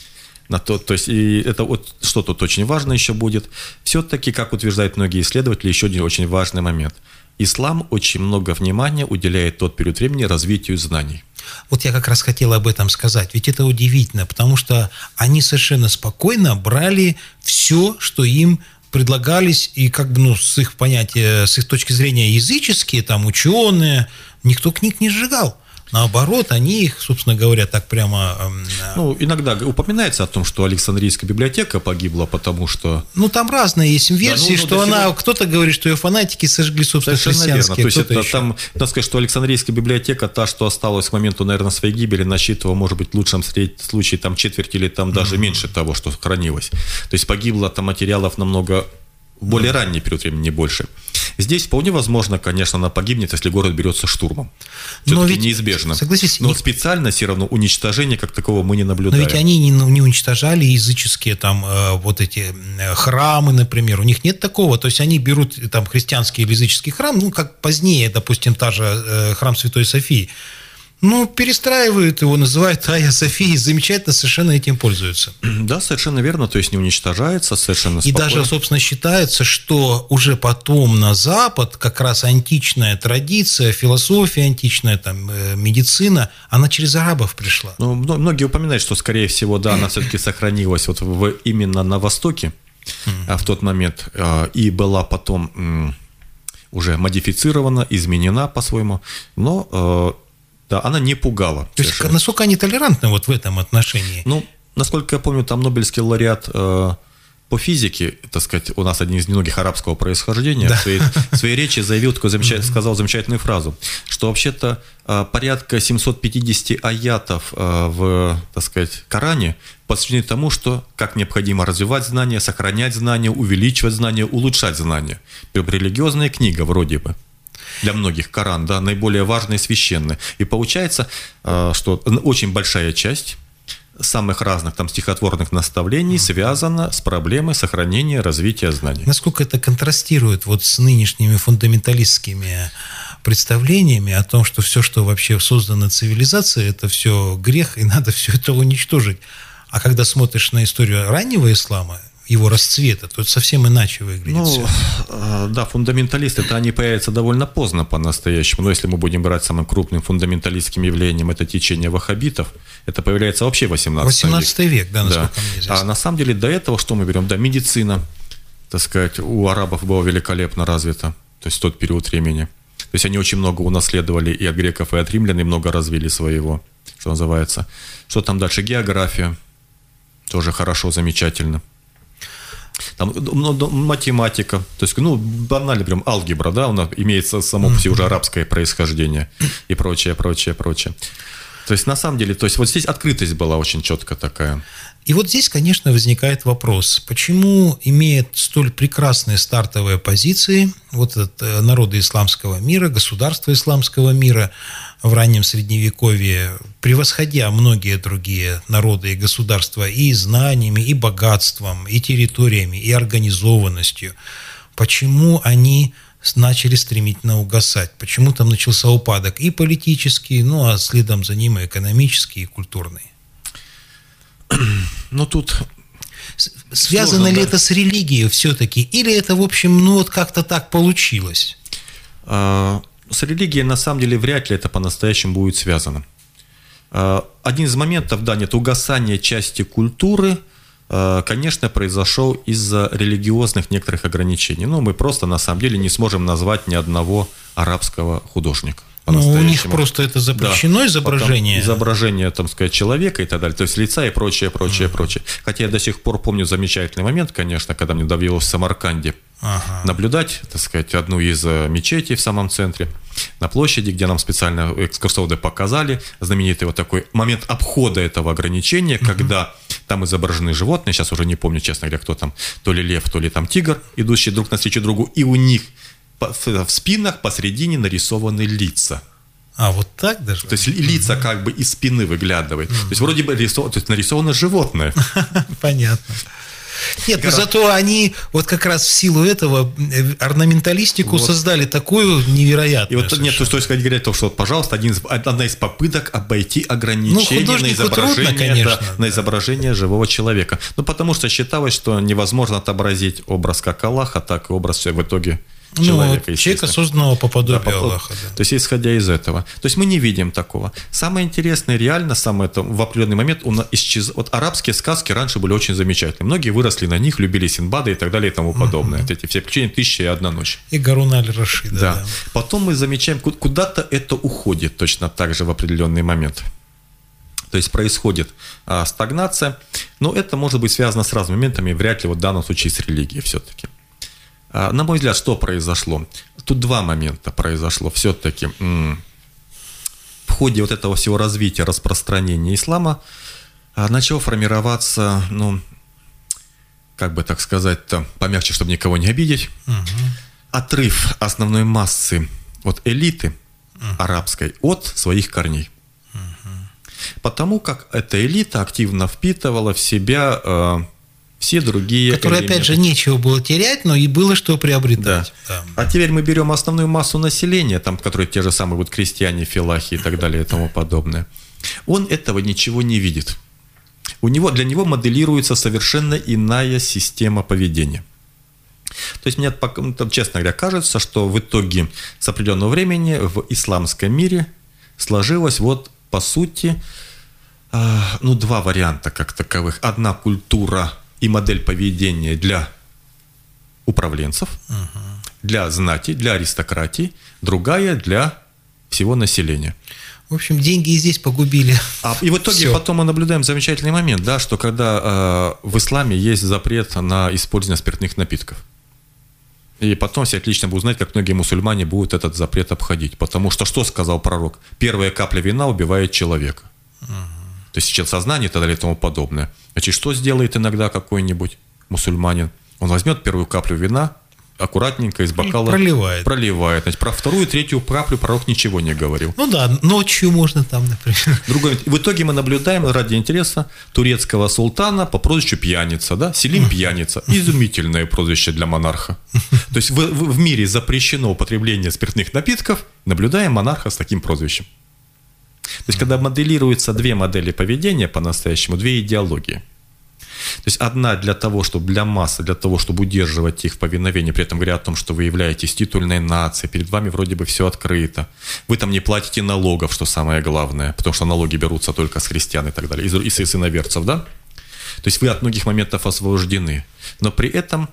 На то, то есть, и это вот что тут очень важно еще будет. Все-таки, как утверждают многие исследователи, еще один очень важный момент. Ислам очень много внимания уделяет тот период времени развитию знаний. Вот я как раз хотел об этом сказать. Ведь это удивительно, потому что они совершенно спокойно брали все, что им предлагались, и как бы, ну, с их понятия, с их точки зрения языческие, там, ученые, никто книг не сжигал. Наоборот, они их, собственно говоря, так прямо... Ну, иногда упоминается о том, что Александрийская библиотека погибла, потому что... Ну, там разные есть версии, да, ну, что она... Сего... Кто-то говорит, что ее фанатики сожгли, собственно, христианские. То есть это еще. Там, надо сказать, что Александрийская библиотека, та, что осталась к моменту, наверное, своей гибели, насчитывала, может быть, в лучшем случае там четверть или там даже mm-hmm. меньше того, что хранилось. То есть погибло там материалов намного... В более ранний период времени, не больше. Здесь вполне возможно, конечно, она погибнет, если город берется штурмом. Все-таки ведь, неизбежно. Согласись, но не... специально все равно уничтожения как такового мы не наблюдаем. Но ведь они не, не уничтожали языческие там вот эти храмы, например. У них нет такого. То есть они берут там христианский или языческий храм, ну, как позднее, допустим, та же храм Святой Софии. Ну, перестраивают его, называют Айя София, замечательно совершенно этим пользуются. Да, совершенно верно, то есть не уничтожается, совершенно спокойно. И даже, собственно, считается, что уже потом на Запад как раз античная традиция, философия античная, там, медицина, она через арабов пришла. Ну, многие упоминают, что, скорее всего, да, она все-таки сохранилась вот в, именно на Востоке в тот момент и была потом уже модифицирована, изменена по-своему, но... Да, она не пугала. То есть, насколько они толерантны вот в этом отношении? Ну, насколько я помню, там Нобелевский лауреат э, по физике, так сказать, у нас один из немногих арабского происхождения, да. в, своей, в своей речи заявил, такой замечательный, сказал замечательную фразу, что вообще-то э, порядка семьсот пятьдесят аятов э, в, так сказать, Коране посвящены тому, что как необходимо развивать знания, сохранять знания, увеличивать знания, улучшать знания. Религиозная книга вроде бы. Для многих Коран, да, наиболее важный и священный. И получается, что очень большая часть самых разных там стихотворных наставлений связана с проблемой сохранения, развития знаний. Насколько это контрастирует вот с нынешними фундаменталистскими представлениями о том, что все, что вообще создано цивилизацией, это все грех, и надо все это уничтожить. А когда смотришь на историю раннего ислама, его расцвета, то совсем иначе выглядит Ну, все. да, фундаменталисты, это они появятся довольно поздно по-настоящему. Но если мы будем брать самым крупным фундаменталистским явлением, это течение ваххабитов, это появляется вообще в восемнадцатом веке. восемнадцатый век, да, насколько да. мне известно. А на самом деле до этого что мы берем? Да, медицина, так сказать, у арабов была великолепно развита, то есть в тот период времени. То есть они очень много унаследовали и от греков, и от римлян, и много развили своего, что называется. Что там дальше? География, тоже хорошо, замечательно. Там, ну, математика, то есть, ну, банально прям алгебра, да, она имеется само по себе уже арабское происхождение и прочее, прочее, прочее. То есть, на самом деле, то есть, вот здесь открытость была очень четко такая. И вот здесь, конечно, возникает вопрос, почему имеет столь прекрасные стартовые позиции вот это народы исламского мира, государства исламского мира в раннем Средневековье, превосходя многие другие народы и государства и знаниями, и богатством, и территориями, и организованностью. Почему они начали стремительно угасать? Почему там начался упадок и политический, ну а следом за ним и экономический, и культурный? Ну, тут... Связано сложно, ли да. это с религией все-таки? Или это, в общем, ну вот как-то так получилось? А, с религией, на самом деле, вряд ли это по-настоящему будет связано. А, один из моментов, да, нет, угасание части культуры, а, конечно, произошел из-за религиозных некоторых ограничений. Ну, мы просто, на самом деле, не сможем назвать ни одного арабского художника. Ну, у них просто это запрещено, да, изображение. Потом изображение, там сказать, человека и так далее, то есть лица и прочее, прочее, uh-huh. прочее. Хотя я до сих пор помню замечательный момент, конечно, когда мне довелось в Самарканде uh-huh. наблюдать, так сказать, одну из мечетей в самом центре, на площади, где нам специально экскурсоводы показали знаменитый вот такой момент обхода этого ограничения, uh-huh. когда там изображены животные, сейчас уже не помню, честно говоря, кто там, то ли лев, то ли там тигр, идущие друг навстречу другу, и у них в спинах посредине нарисованы лица. А, вот так даже? То есть лица mm-hmm. как бы из спины выглядывают. Mm-hmm. То есть вроде бы рисовано, то есть нарисовано животное. Понятно. Нет, но зато они вот как раз в силу этого орнаменталистику вот. создали такую невероятную. И вот нет, то есть говорят, что вот, пожалуйста, один из, одна из попыток обойти ограничения ну, на изображение, трудно, конечно, да, да. на изображение живого человека. Ну, потому что считалось, что невозможно отобразить образ как Аллаха, так и образ в итоге человека, ну, человека, созданного по подобию да, по, Аллаха. Да. То есть, исходя из этого. То есть, мы не видим такого. Самое интересное, реально, самое это, в определенный момент у нас исчез... Вот арабские сказки раньше были очень замечательные. Многие выросли на них, любили Синдбада и так далее и тому подобное. Uh-huh. Эти все приключения «Тысяча и одна ночь». И Гарун аль-Рашида. Да. Да. Потом мы замечаем, куда-то это уходит точно так же в определенный момент. То есть, происходит а, стагнация. Но это может быть связано с разными моментами, вряд ли вот в данном случае с религией все-таки. На мой взгляд, что произошло? Тут два момента произошло. Все-таки в ходе вот этого всего развития, распространения ислама начал формироваться, ну, как бы так сказать-то, помягче, чтобы никого не обидеть, угу. отрыв основной массы от элиты угу. арабской от своих корней. Угу. Потому как эта элита активно впитывала в себя... Э, все другие которые, элементы. Опять же, нечего было терять, но и было что приобретать. Да. Да. А теперь мы берем основную массу населения, там, которые те же самые вот крестьяне, фелахи и так далее и тому подобное. Он этого ничего не видит. У него, для него моделируется совершенно иная система поведения. То есть мне, честно говоря, кажется, что в итоге с определенного времени в исламском мире сложилось вот, по сути, ну, два варианта как таковых. Одна культура и модель поведения для управленцев, uh-huh. для знати, для аристократии, другая для всего населения. В общем, деньги и здесь погубили. А, и в итоге Все. Потом мы наблюдаем замечательный момент, да, что когда э, в исламе есть запрет на использование спиртных напитков. И потом все отлично будут знать, как многие мусульмане будут этот запрет обходить. Потому что, что сказал пророк? Первая капля вина убивает человека. Uh-huh. То есть сейчас сознание и так далее и тому подобное. Значит, что сделает иногда какой-нибудь мусульманин? Он возьмет первую каплю вина, аккуратненько из бокала проливает. проливает. Значит, про вторую, третью каплю пророк ничего не говорил. Ну да, ночью можно там, например. Другой. В итоге мы наблюдаем ради интереса турецкого султана по прозвищу Пьяница, да? Селим Пьяница. Изумительное прозвище для монарха. То есть в, в, в мире запрещено употребление спиртных напитков, наблюдаем монарха с таким прозвищем. То есть, когда моделируются две модели поведения по-настоящему, две идеологии. То есть одна для того, чтобы для массы, для того, чтобы удерживать их в повиновении, при этом говоря о том, что вы являетесь титульной нацией, перед вами вроде бы все открыто, вы там не платите налогов, что самое главное, потому что налоги берутся только с христиан и так далее, и с иноверцев, да? То есть вы от многих моментов освобождены, но при этом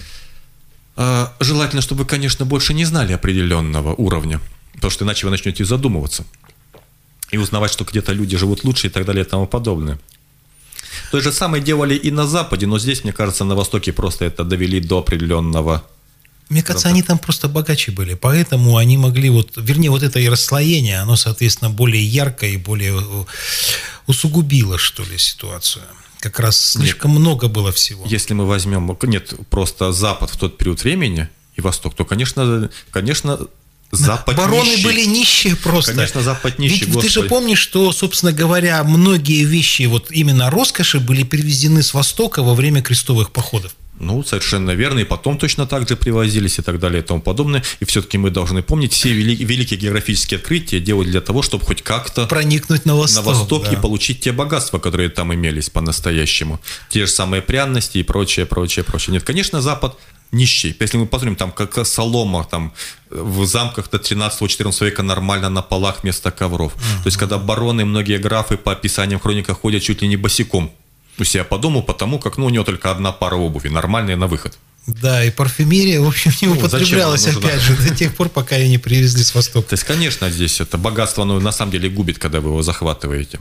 э, желательно, чтобы вы, конечно, больше не знали определенного уровня, потому что иначе вы начнете задумываться и узнавать, что где-то люди живут лучше и так далее и тому подобное. То же самое делали и на Западе, но здесь, мне кажется, на Востоке просто это довели до определенного... Мне кажется, они там просто богаче были, поэтому они могли, вот, вернее, вот это и расслоение, оно, соответственно, более яркое и более усугубило, что ли, ситуацию. Как раз слишком нет, много было всего. Если мы возьмем, нет, просто Запад в тот период времени и Восток, то, конечно, конечно, Запад бароны нищий. были нищие просто. Конечно, Запад нищий, Ведь Господи. Ты же помнишь, что, собственно говоря, многие вещи, вот именно роскоши, были привезены с Востока во время крестовых походов. Ну, совершенно верно. И потом точно так же привозились и так далее и тому подобное. И все-таки мы должны помнить, все вели- великие географические открытия делали для того, чтобы хоть как-то проникнуть на восток, на восток да. и получить те богатства, которые там имелись по-настоящему. Те же самые пряности и прочее, прочее, прочее. Нет, конечно, Запад нищий. Если мы посмотрим, там как солома там, в замках до тринадцатого-четырнадцатого века нормально на полах вместо ковров. Uh-huh. То есть, когда бароны, многие графы по описаниям хрониках ходят чуть ли не босиком у себя по дому, потому как ну, у него только одна пара обуви, нормальная на выход. Да, и парфюмерия, в общем, не ну, употреблялась, опять же, до тех пор, пока ее не привезли с Востока. То есть, конечно, здесь это богатство, оно на самом деле губит, когда вы его захватываете.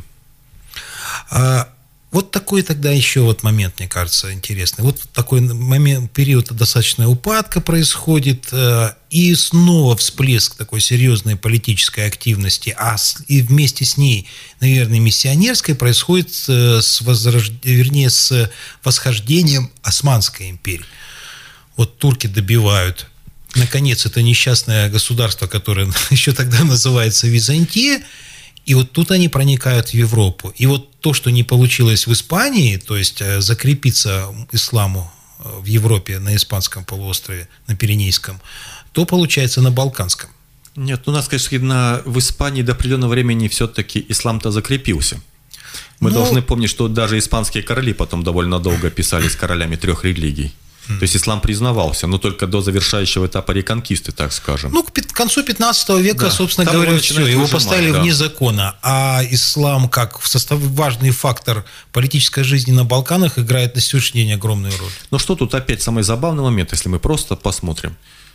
А, вот такой тогда еще вот момент, мне кажется, интересный. Вот такой момент, период достаточно упадка происходит, и снова всплеск такой серьезной политической активности, а и вместе с ней, наверное, миссионерской, происходит с, возрож... вернее, с восхождением Османской империи. Вот турки добивают, наконец, это несчастное государство, которое еще тогда называется Византия, и вот тут они проникают в Европу. И вот то, что не получилось в Испании, то есть закрепиться исламу в Европе, на Испанском полуострове, на Пиренейском, то получается на Балканском. Нет, у нас, конечно, на, в Испании до определенного времени все-таки ислам-то закрепился. Мы ну, должны помнить, что даже испанские короли потом довольно долго писались королями трех религий. То есть ислам признавался, но только до завершающего этапа реконкисты, так скажем. Ну, к концу пятнадцатого века, да, собственно говоря, все, его выжимать, поставили да. вне закона. А ислам, как в состав, важный фактор политической жизни на Балканах, играет на сегодняшний день огромную роль. Ну, что тут опять самый забавный момент, если мы просто посмотрим.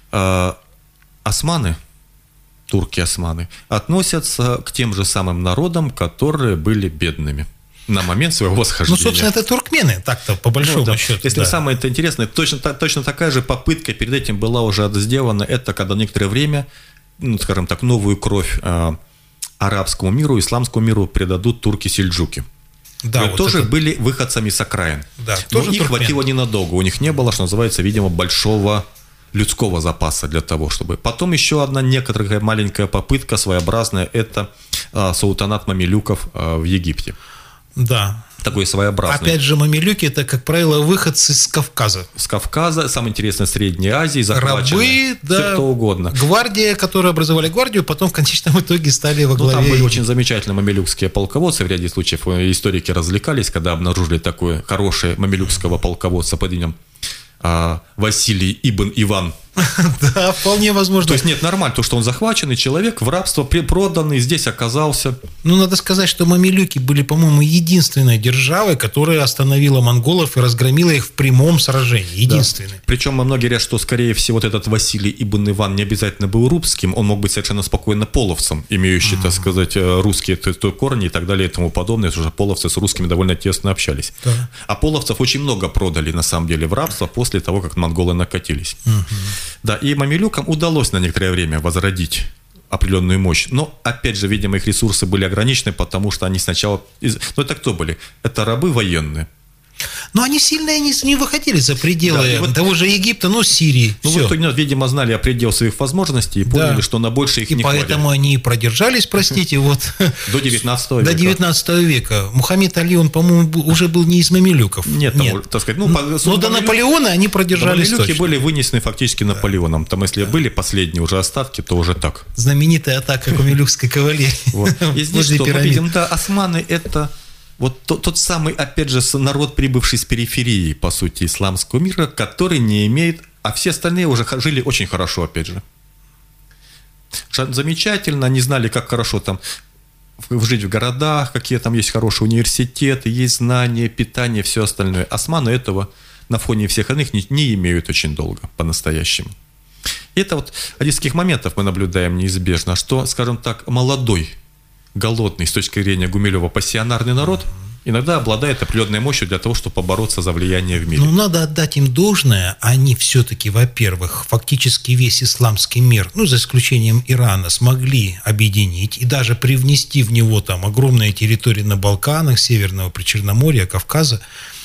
Османы, турки-османы, относятся к тем же самым народам, которые были бедными на момент своего восхождения. Ну, собственно, это туркмены, так-то, по большому ну, да. счету. Если да. самое это интересное, точно, точно такая же попытка перед этим была уже сделана, это когда некоторое время, ну, скажем так, новую кровь э, арабскому миру, исламскому миру придадут турки-сельджуки. Да, вот тоже это... были выходцами с окраин. Да, но тоже их туркмены. Хватило ненадолго, у них не было, что называется, видимо, большого людского запаса для того, чтобы... Потом еще одна некоторая маленькая попытка своеобразная, это э, султанат мамилюков э, в Египте. Да. Такой своеобразный. Опять же, мамилюки – это, как правило, выходцы с Кавказа. С Кавказа, самое интересное, Средней Азии, захваченные. Рабы, да, все кто угодно. Гвардия, которые образовали гвардию, потом в конечном итоге стали во главе. Ну, там были очень замечательные мамилюкские полководцы, в ряде случаев историки развлекались, когда обнаружили такое хорошее мамилюкского полководца под именем Василий Ибн Иван. Да, вполне возможно. То есть нет, нормально, то, что он захваченный человек, в рабство проданный, здесь оказался. Ну, надо сказать, что мамилюки были, по-моему, единственной державой, которая остановила монголов и разгромила их в прямом сражении. Единственной. Да. Причем многие говорят, что, скорее всего, вот этот Василий Ибн Иван не обязательно был русским, он мог быть совершенно спокойно половцем, имеющий, mm-hmm. так сказать, русские корни и так далее и тому подобное. Уже половцы с русскими довольно тесно общались. Да. А половцев очень много продали, на самом деле, в рабство после того, как монголы накатились. Mm-hmm. Да, и мамилюкам удалось на некоторое время возродить определенную мощь. Но, опять же, видимо, их ресурсы были ограничены, потому что они сначала... Ну, это кто были? Это рабы военные. Но они сильно не, не выходили за пределы да, вот, того же Египта, ну, Сирии. Ну, вот, видимо, знали о пределах своих возможностей и поняли, да. что на больше их и не хватит. И поэтому они продержались, простите, вот... До девятнадцатого века. До девятнадцатого века. Мухаммед Али, он, по-моему, уже был не из мамилюков. Нет, Нет. Там, так сказать... Ну, но но до Наполеона они продержались точно. Мамилюки были вынесены фактически да. Наполеоном. Там, если да. были последние уже остатки, то уже так. Знаменитая атака мамилюкской кавалерии. И здесь что мы видим? Да, османы – это... вот тот, тот самый, опять же, народ, прибывший с периферии, по сути, исламского мира, который не имеет, а все остальные уже жили очень хорошо, опять же. Замечательно, они знали, как хорошо там жить в городах, какие там есть хорошие университеты, есть знания, питание, все остальное. Османы этого на фоне всех иных не, не имеют очень долго, по-настоящему. И это вот один из таких моментов мы наблюдаем неизбежно, что, скажем так, молодой, голодный, с точки зрения Гумилева, пассионарный народ иногда обладает определенной мощью для того, чтобы побороться за влияние в мире. Ну, надо отдать им должное. Они все-таки, во-первых, фактически весь исламский мир, ну, за исключением Ирана, смогли объединить и даже привнести в него там огромные территории на Балканах, Северного Причерноморья, Кавказа.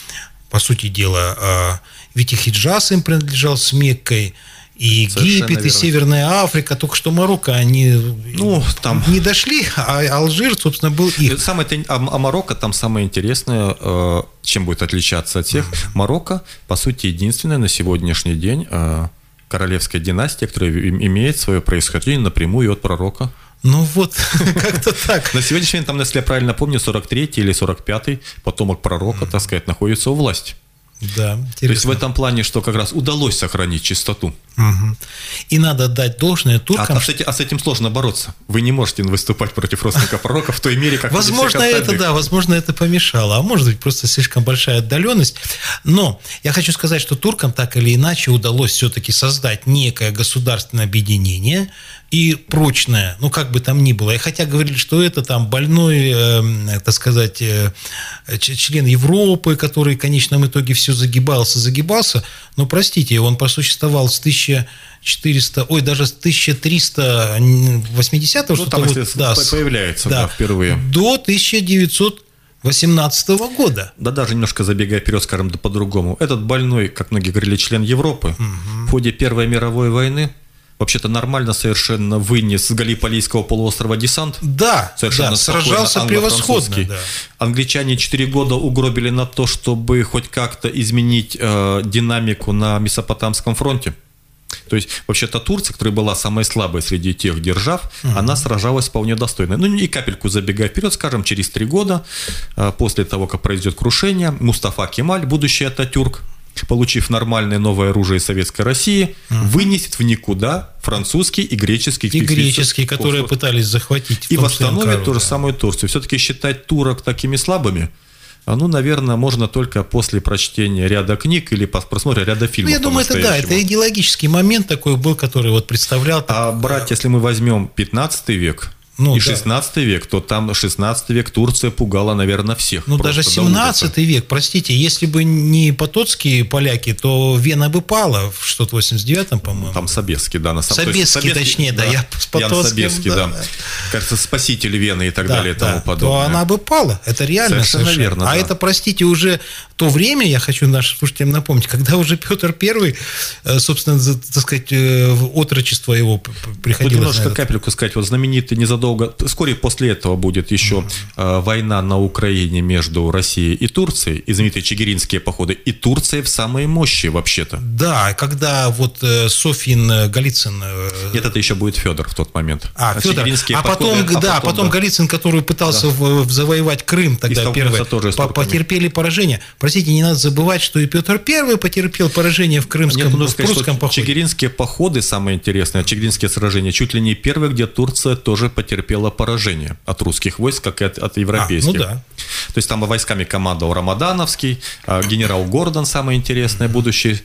По сути дела, ведь и Хиджаз им принадлежал с Меккой, и Египет, и Северная Африка, только что Марокко, они ну, там не дошли, а Алжир, собственно, был их. Самое, а, а Марокко там самое интересное, э, чем будет отличаться от всех. Mm-hmm. Марокко, по сути, единственная на сегодняшний день э, королевская династия, которая имеет свое происхождение напрямую от пророка. Ну вот, как-то так. На сегодняшний день, там, если я правильно помню, сорок третий или сорок пятый потомок пророка, так сказать, находится у власти. Да, интересно. То есть в этом плане, что как раз удалось сохранить чистоту. Угу. И надо дать должное туркам. А, а, с этим, а с этим сложно бороться. Вы не можете выступать против родственников пророка в той мере, как возможно, это да, возможно, это помешало, а может быть, просто слишком большая отдаленность. Но я хочу сказать, что туркам так или иначе удалось все-таки создать некое государственное объединение и прочное, ну как бы там ни было. И хотя говорили, что это там больной, э, так сказать, э, член Европы, который в конечном итоге все загибался, загибался, но простите, он просуществовал с тысяча четыреста, ой, даже с тысяча триста восьмидесятого, ну, что-то там, вот, если да, появляется, да, да, впервые. До тысяча девятьсот восемнадцатого года. Да, даже немножко забегая вперед, скажем, по-другому. Этот больной, как многие говорили, член Европы, угу. в ходе Первой мировой войны вообще-то нормально совершенно вынес с Галлиполийского полуострова десант. Да, совершенно да, сражался превосходно. Да. Англичане четыре года угробили на то, чтобы хоть как-то изменить э, динамику на Месопотамском фронте. То есть, вообще-то Турция, которая была самой слабой среди тех держав, uh-huh. она сражалась вполне достойно. Ну и капельку забегая вперед, скажем, через три года, э, после того, как произойдет крушение, Мустафа Кемаль, будущий Ататюрк, получив нормальное новое оружие из Советской России, uh-huh. вынесет в никуда французский и греческий и греческие, которые остров. Пытались захватить. И восстановит ту же самую Турцию. Все-таки считать турок такими слабыми, ну, наверное, можно только после прочтения ряда книг или просмотра ряда фильмов. Ну, я думаю, это да, это идеологический момент такой был, который вот представлял. А так, брать, если мы возьмем пятнадцатый век, ну, и шестнадцатый да. век, то там шестнадцатый век Турция пугала, наверное, всех. Ну, даже семнадцатый век, простите, если бы не потоцкие поляки, то Вена бы пала в что-то восемьдесят девятом, по-моему. Там Собеский, да. На самом Собеский, Собеский, точнее, да, да я с Потоцким. Ян Собеский, да. да. Кажется, спаситель Вены и так да, далее и да, тому подобное. То она бы пала, это реально совершенно, совершенно. верно. А да. это, простите, уже то время, я хочу нашим слушателям напомнить, когда уже Петр Первый, собственно, так сказать, в отрочество его приходилось. Вот немножко капельку сказать, вот знаменитый незадолго, вскоре после этого будет еще mm-hmm. э, война на Украине между Россией и Турцией, и знаменитые чигиринские походы, и Турция в самой мощи вообще-то. Да, когда вот э, Софьин Голицын... Э, Нет, это еще будет Федор в тот момент. А, а Федор, а потом, походы, да, а потом, потом да. Голицын, который пытался да. в, в завоевать Крым, тогда первый, по- потерпели поражение. Простите, не надо забывать, что и Петр Первый потерпел поражение в Крымском, Нет, в сказать, Прусском походе. Чигиринские походы, самое интересное, чигиринские сражения, чуть ли не первые, где Турция тоже потерпела поражение от русских войск, как и от, от европейских. А, ну да. То есть там войсками командовал Рамадановский, генерал Гордон, самое интересное, будущий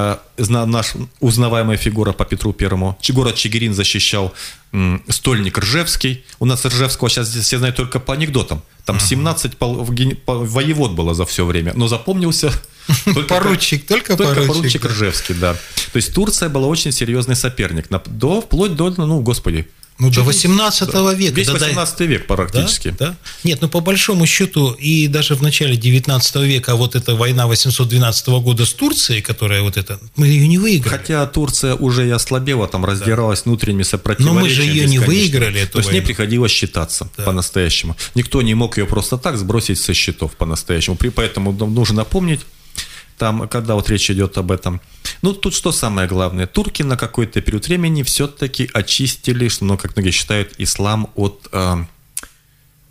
наш узнаваемая фигура по Петру Первому. Город Чигирин защищал стольник Ржевский. У нас Ржевского сейчас здесь все знают только по анекдотам. Там семнадцать воевод было за все время, но запомнился только поручик, только, только поручик, поручик Ржевский, да. То есть Турция была очень серьезный соперник, до, вплоть до, ну, господи, Ну, до восемнадцатого века. Весь восемнадцатый век практически. Да, да. Нет, ну, по большому счету, и даже в начале девятнадцатого века вот эта война восемьсот двенадцатого года с Турцией, которая вот эта, мы ее не выиграли. Хотя Турция уже и ослабела, там раздиралась да. внутренними сопротивлениями. Но мы же ее не выиграли, эту То есть, с ней приходилось считаться да. по-настоящему. Никто не мог ее просто так сбросить со счетов по-настоящему. Поэтому нужно напомнить, там, когда вот речь идет об этом. Ну, тут что самое главное? Турки на какой-то период времени все-таки очистили, что, ну, как многие считают, ислам от э,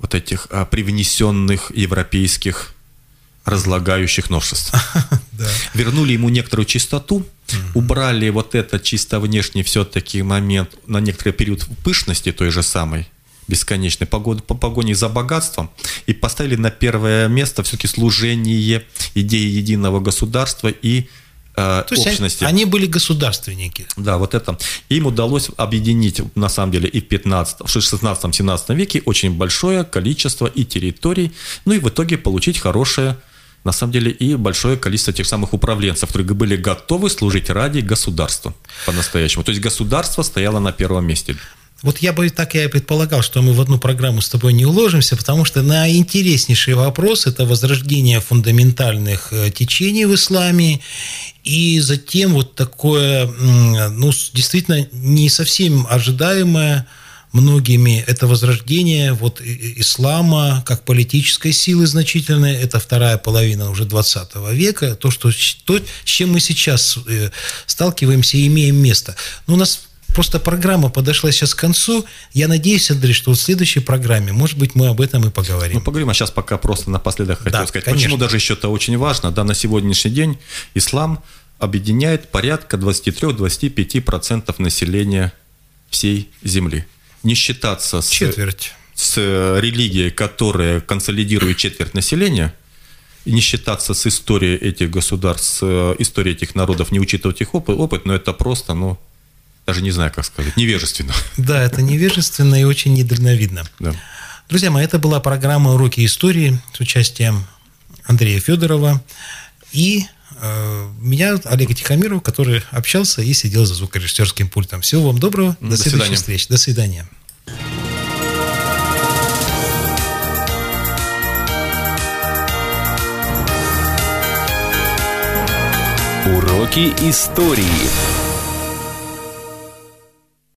вот этих а, привнесенных европейских разлагающих новшеств. Да. Вернули ему некоторую чистоту, убрали вот этот чисто внешний все-таки момент на некоторый период пышности той же самой, бесконечной погони, по погоне за богатством, и поставили на первое место все-таки служение идеи единого государства и э, То есть общности. Они, они были государственники. Да, вот это. Им удалось объединить, на самом деле, и в пятнадцатом, в шестнадцатом-семнадцатом веке очень большое количество и территорий, ну и в итоге получить хорошее, на самом деле, и большое количество тех самых управленцев, которые были готовы служить ради государства по-настоящему. То есть государство стояло на первом месте. Вот я бы так я и предполагал, что мы в одну программу с тобой не уложимся, потому что на интереснейший вопрос – это возрождение фундаментальных течений в исламе, и затем вот такое, ну, действительно, не совсем ожидаемое многими, это возрождение вот ислама как политической силы значительной, это вторая половина уже двадцатого века, то, что, то, с чем мы сейчас сталкиваемся и имеем место. Но у нас просто программа подошла сейчас к концу. Я надеюсь, Андрей, что в следующей программе, может быть, мы об этом и поговорим. Ну, поговорим, а сейчас пока просто напоследок хотел да, сказать, конечно. Почему даже еще это очень важно. Да, на сегодняшний день ислам объединяет порядка двадцать три - двадцать пять процентов населения всей земли. Не считаться с, Четверть. с религией, которая консолидирует четверть населения, и не считаться с историей этих государств, с историей этих народов, не учитывать их опыт, опыт, но это просто, ну, даже не знаю, как сказать, невежественно. Да, это невежественно и очень недальновидно. Да. Друзья мои, это была программа «Уроки истории» с участием Андрея Федорова и э, меня, Олега Тихомирова, который общался и сидел за звукорежиссерским пультом. Всего вам доброго, до, до следующих свидания. встреч. До свидания. Уроки истории.